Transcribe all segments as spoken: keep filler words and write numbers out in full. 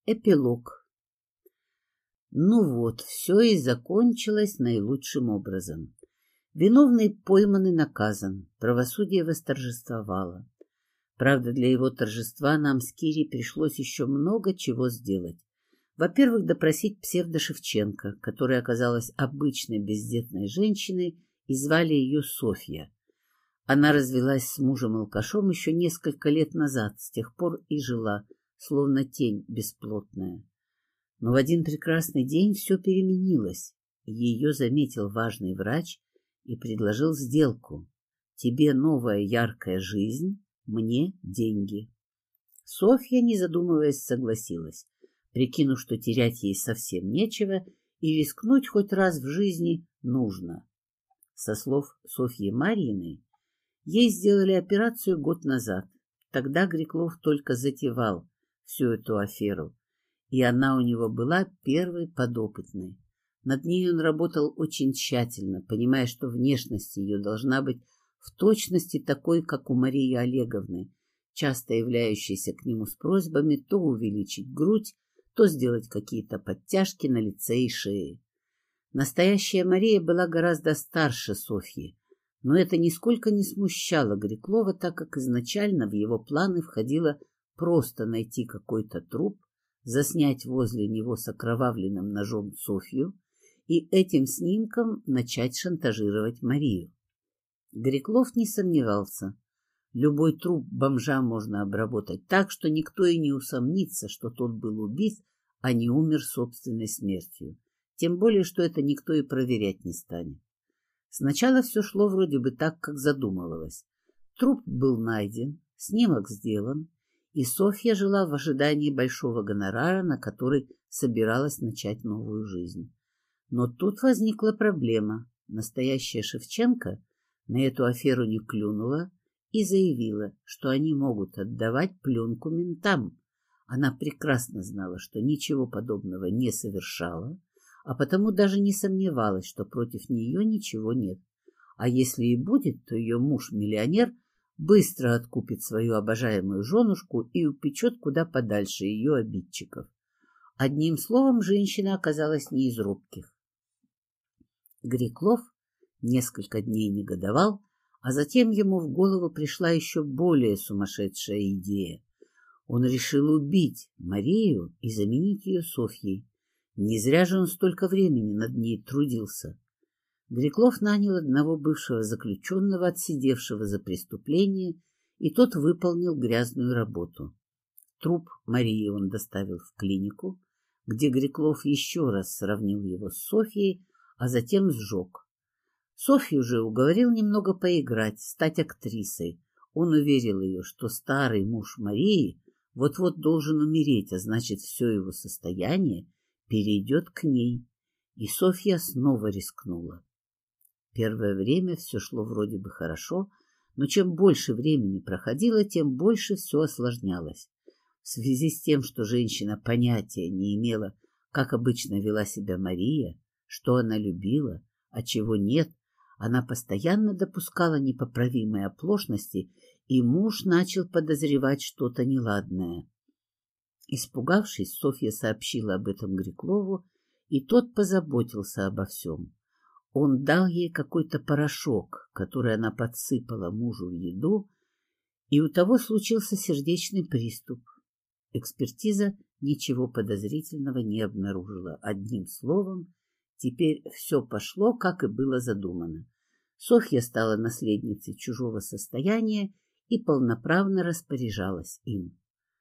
Эпилог. Ну вот, все и закончилось наилучшим образом. Виновный пойман и наказан, правосудие восторжествовало. Правда, для его торжества нам с Кирей пришлось еще много чего сделать. Во-первых, допросить псевдо-Шевченко, которая оказалась обычной бездетной женщиной, и звали ее Софья. Она развелась с мужем-алкашом еще несколько лет назад, с тех пор и жила, словно тень бесплотная. Но в один прекрасный день все переменилось. Ее заметил важный врач и предложил сделку. Тебе новая яркая жизнь, мне деньги. Софья, не задумываясь, согласилась, прикинув, что терять ей совсем нечего, и рискнуть хоть раз в жизни нужно. Со слов Софьи Марьиной, ей сделали операцию год назад. Тогда Греклов только затевал всю эту аферу, и она у него была первой подопытной. Над ней он работал очень тщательно, понимая, что внешность ее должна быть в точности такой, как у Марии Олеговны, часто являющейся к нему с просьбами то увеличить грудь, то сделать какие-то подтяжки на лице и шее. Настоящая Мария была гораздо старше Софьи, но это нисколько не смущало Греклова, так как изначально в его планы входило просто найти какой-то труп, заснять возле него с окровавленным ножом Софью и этим снимком начать шантажировать Марию. Греклов не сомневался. Любой труп бомжа можно обработать так, что никто и не усомнится, что тот был убит, а не умер собственной смертью. Тем более, что это никто и проверять не станет. Сначала все шло вроде бы так, как задумывалось. Труп был найден, снимок сделан, и Софья жила в ожидании большого гонорара, на который собиралась начать новую жизнь. Но тут возникла проблема. Настоящая Шевченко на эту аферу не клюнула и заявила, что они могут отдавать пленку ментам. Она прекрасно знала, что ничего подобного не совершала, а потому даже не сомневалась, что против нее ничего нет. А если и будет, то ее муж-миллионер быстро откупит свою обожаемую женушку и упечет куда подальше ее обидчиков. Одним словом, женщина оказалась не из робких. Греклов несколько дней негодовал, а затем ему в голову пришла еще более сумасшедшая идея. Он решил убить Марию и заменить ее Софьей. Не зря же он столько времени над ней трудился. Греклов нанял одного бывшего заключенного, отсидевшего за преступление, и тот выполнил грязную работу. Труп Марии он доставил в клинику, где Греклов еще раз сравнил его с Софьей, а затем сжег. Софью же уговорил немного поиграть, стать актрисой. Он уверил ее, что старый муж Марии вот-вот должен умереть, а значит, все его состояние перейдет к ней. И Софья снова рискнула. Первое время все шло вроде бы хорошо, но чем больше времени проходило, тем больше все осложнялось. В связи с тем, что женщина понятия не имела, как обычно вела себя Мария, что она любила, а чего нет, она постоянно допускала непоправимые оплошности, и муж начал подозревать что-то неладное. Испугавшись, Софья сообщила об этом Греклову, и тот позаботился обо всем. Он дал ей какой-то порошок, который она подсыпала мужу в еду, и у того случился сердечный приступ. Экспертиза ничего подозрительного не обнаружила. Одним словом, теперь все пошло, как и было задумано. Софья стала наследницей чужого состояния и полноправно распоряжалась им.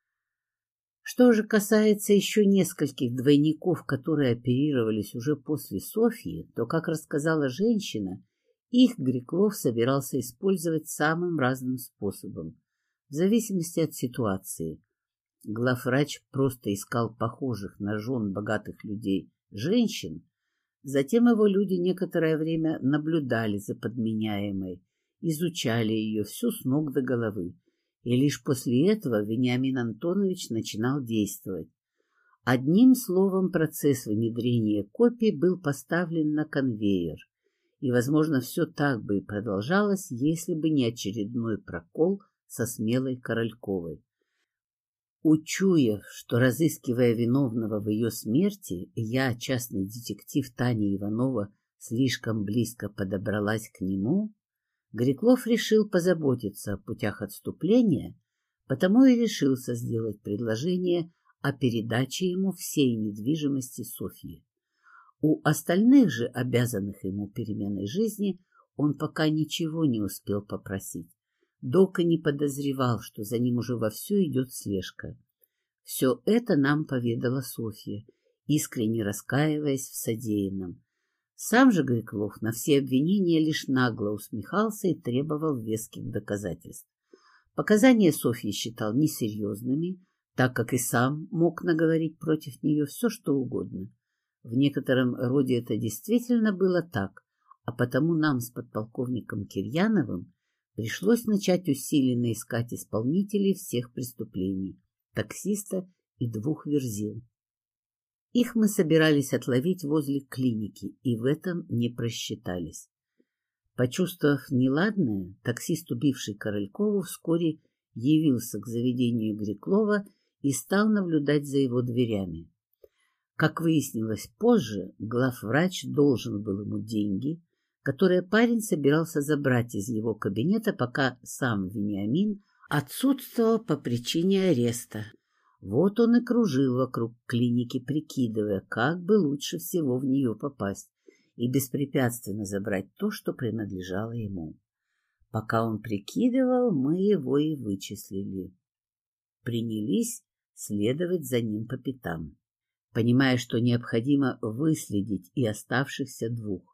Что же касается еще нескольких двойников, которые оперировались уже после Софьи, то, как рассказала женщина, их Греклов собирался использовать самым разным способом, в зависимости от ситуации. Главврач просто искал похожих на жен богатых людей женщин, затем его люди некоторое время наблюдали за подменяемой, изучали ее всю с ног до головы. И лишь после этого Вениамин Антонович начинал действовать. Одним словом, процесс внедрения копий был поставлен на конвейер, и, возможно, все так бы и продолжалось, если бы не очередной прокол со смелой Корольковой. Учуяв, что, разыскивая виновного в ее смерти, я, частный детектив Таня Иванова, слишком близко подобралась к нему, Греклов решил позаботиться о путях отступления, потому и решился сделать предложение о передаче ему всей недвижимости Софьи. У остальных же, обязанных ему переменой жизни, он пока ничего не успел попросить. Док и не подозревал, что за ним уже вовсю идет слежка. Все это нам поведала Софья, искренне раскаиваясь в содеянном. Сам же Греклов на все обвинения лишь нагло усмехался и требовал веских доказательств. Показания Софьи считал несерьезными, так как и сам мог наговорить против нее все, что угодно. В некотором роде это действительно было так, а потому нам с подполковником Кирьяновым пришлось начать усиленно искать исполнителей всех преступлений, таксиста и двух верзил. Их мы собирались отловить возле клиники, и в этом не просчитались. Почувствовав неладное, таксист, убивший Королькову, вскоре явился к заведению Греклова и стал наблюдать за его дверями. Как выяснилось позже, главврач должен был ему деньги, которые парень собирался забрать из его кабинета, пока сам Вениамин отсутствовал по причине ареста. Вот он и кружил вокруг клиники, прикидывая, как бы лучше всего в нее попасть и беспрепятственно забрать то, что принадлежало ему. Пока он прикидывал, мы его и вычислили. Принялись следовать за ним по пятам, понимая, что необходимо выследить и оставшихся двух.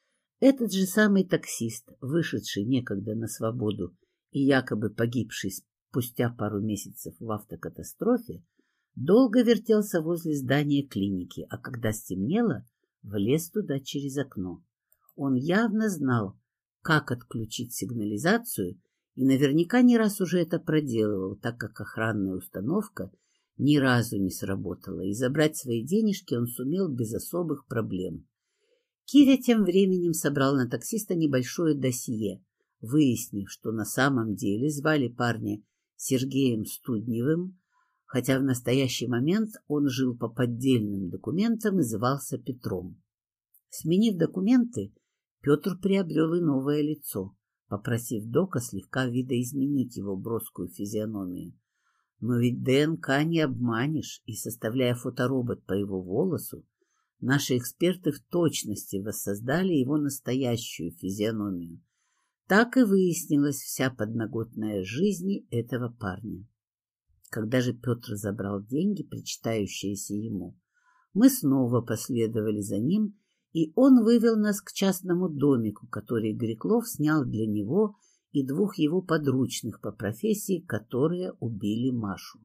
Этот же самый таксист, вышедший некогда на свободу и якобы погибший спустя пару месяцев в автокатастрофе, долго вертелся возле здания клиники, а когда стемнело, влез туда через окно. Он явно знал, как отключить сигнализацию, и наверняка не раз уже это проделывал, так как охранная установка ни разу не сработала, и забрать свои денежки он сумел без особых проблем. Киря тем временем собрал на таксиста небольшое досье, выяснив, что на самом деле звали парня Сергеем Студневым, хотя в настоящий момент он жил по поддельным документам и звался Петром. Сменив документы, Петр приобрел и новое лицо, попросив дока слегка видоизменить его броскую физиономию. Но ведь ДНК не обманешь, и, составляя фоторобот по его волосу, наши эксперты в точности воссоздали его настоящую физиономию. Так и выяснилась вся подноготная жизни этого парня. Когда же Петр забрал деньги, причитающиеся ему, мы снова последовали за ним, и он вывел нас к частному домику, который Греклов снял для него и двух его подручных по профессии, которые убили Машу.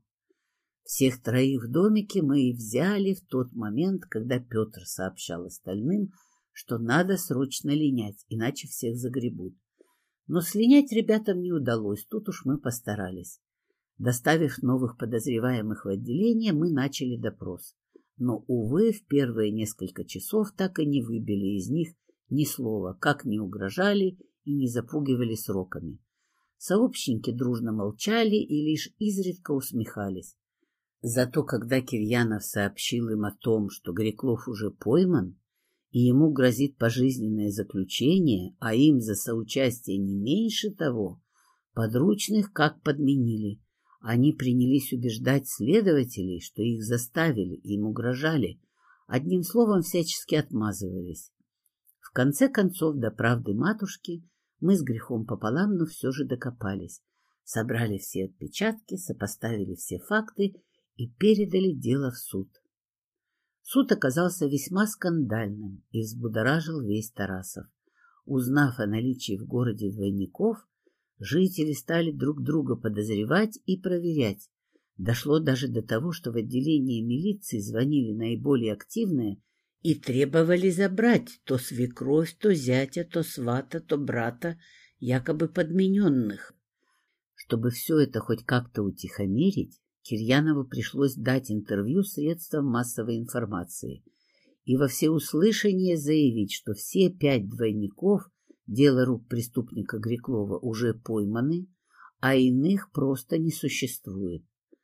Всех троих в домике мы и взяли в тот момент, когда Петр сообщал остальным, что надо срочно линять, иначе всех загребут. Но слинять ребятам не удалось, тут уж мы постарались. Доставив новых подозреваемых в отделение, мы начали допрос. Но, увы, в первые несколько часов так и не выбили из них ни слова, как не угрожали и не запугивали сроками. Сообщники дружно молчали и лишь изредка усмехались. Зато когда Кирьянов сообщил им о том, что Греклов уже пойман, и ему грозит пожизненное заключение, а им за соучастие не меньше того, подручных как подменили. Они принялись убеждать следователей, что их заставили, им угрожали, одним словом всячески отмазывались. В конце концов, до правды матушки мы с грехом пополам, но все же докопались, собрали все отпечатки, сопоставили все факты и передали дело в суд. Суд оказался весьма скандальным и взбудоражил весь Тарасов. Узнав о наличии в городе двойников, жители стали друг друга подозревать и проверять. Дошло даже до того, что в отделение милиции звонили наиболее активные и требовали забрать то свекровь, то зятя, то свата, то брата, якобы подмененных. Чтобы все это хоть как-то утихомирить, Кирьянову пришлось дать интервью средствам массовой информации и во всеуслышание заявить, что все пять двойников, дело рук преступника Греклова, уже пойманы, а иных просто не существует.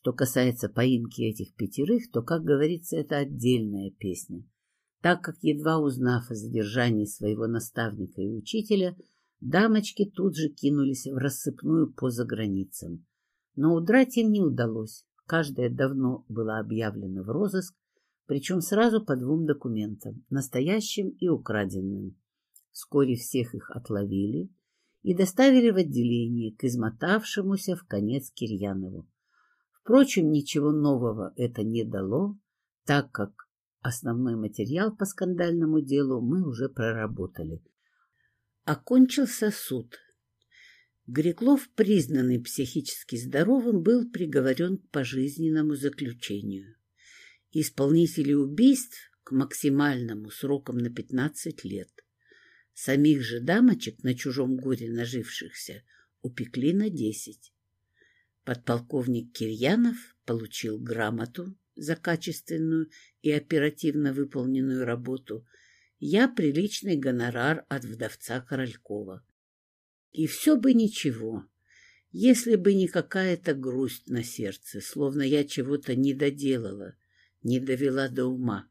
Что касается поимки этих пятерых, то, как говорится, это отдельная песня, так как, едва узнав о задержании своего наставника и учителя, дамочки тут же кинулись в рассыпную по заграницам. Но удрать им не удалось. Каждая давно была объявлена в розыск, причем сразу по двум документам – настоящим и украденным. Вскоре всех их отловили и доставили в отделение к измотавшемуся в конец Кирьянову. Впрочем, ничего нового это не дало, так как основной материал по скандальному делу мы уже проработали. Окончился суд. Греклов, признанный психически здоровым, был приговорен к пожизненному заключению. Исполнители убийств к максимальному срокам на пятнадцать лет. Самих же дамочек, на чужом горе нажившихся, упекли на десять. Подполковник Кирьянов получил грамоту за качественную и оперативно выполненную работу, я приличный гонорар от вдовца Королькова. И все бы ничего, если бы не какая-то грусть на сердце, словно я чего-то не доделала, не довела до ума.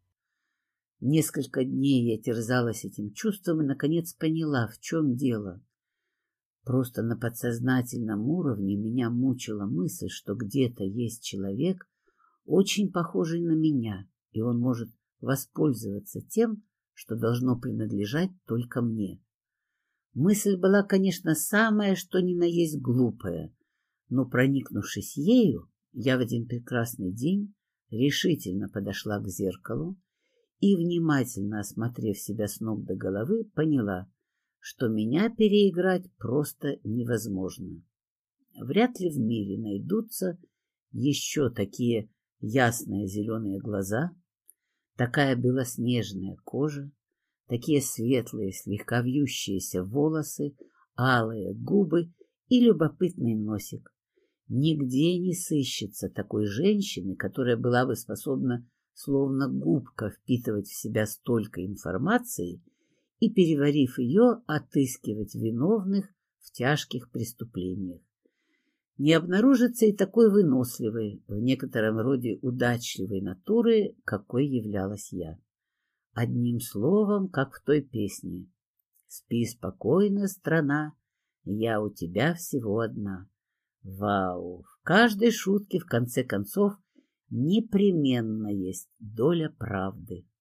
Несколько дней я терзалась этим чувством и, наконец, поняла, в чем дело. Просто на подсознательном уровне меня мучила мысль, что где-то есть человек, очень похожий на меня, и он может воспользоваться тем, что должно принадлежать только мне. Мысль была, конечно, самая, что ни на есть глупая, но, проникнувшись ею, я в один прекрасный день решительно подошла к зеркалу и, внимательно осмотрев себя с ног до головы, поняла, что меня переиграть просто невозможно. Вряд ли в мире найдутся еще такие ясные зеленые глаза, такая белоснежная кожа, такие светлые, слегка вьющиеся волосы, алые губы и любопытный носик. Нигде не сыщется такой женщины, которая была бы способна словно губка впитывать в себя столько информации и, переварив ее, отыскивать виновных в тяжких преступлениях. Не обнаружится и такой выносливой, в некотором роде удачливой натуры, какой являлась я. Одним словом, как в той песне: «Спи спокойно, страна, я у тебя всего одна». Вау! В каждой шутке, в конце концов, непременно есть доля правды.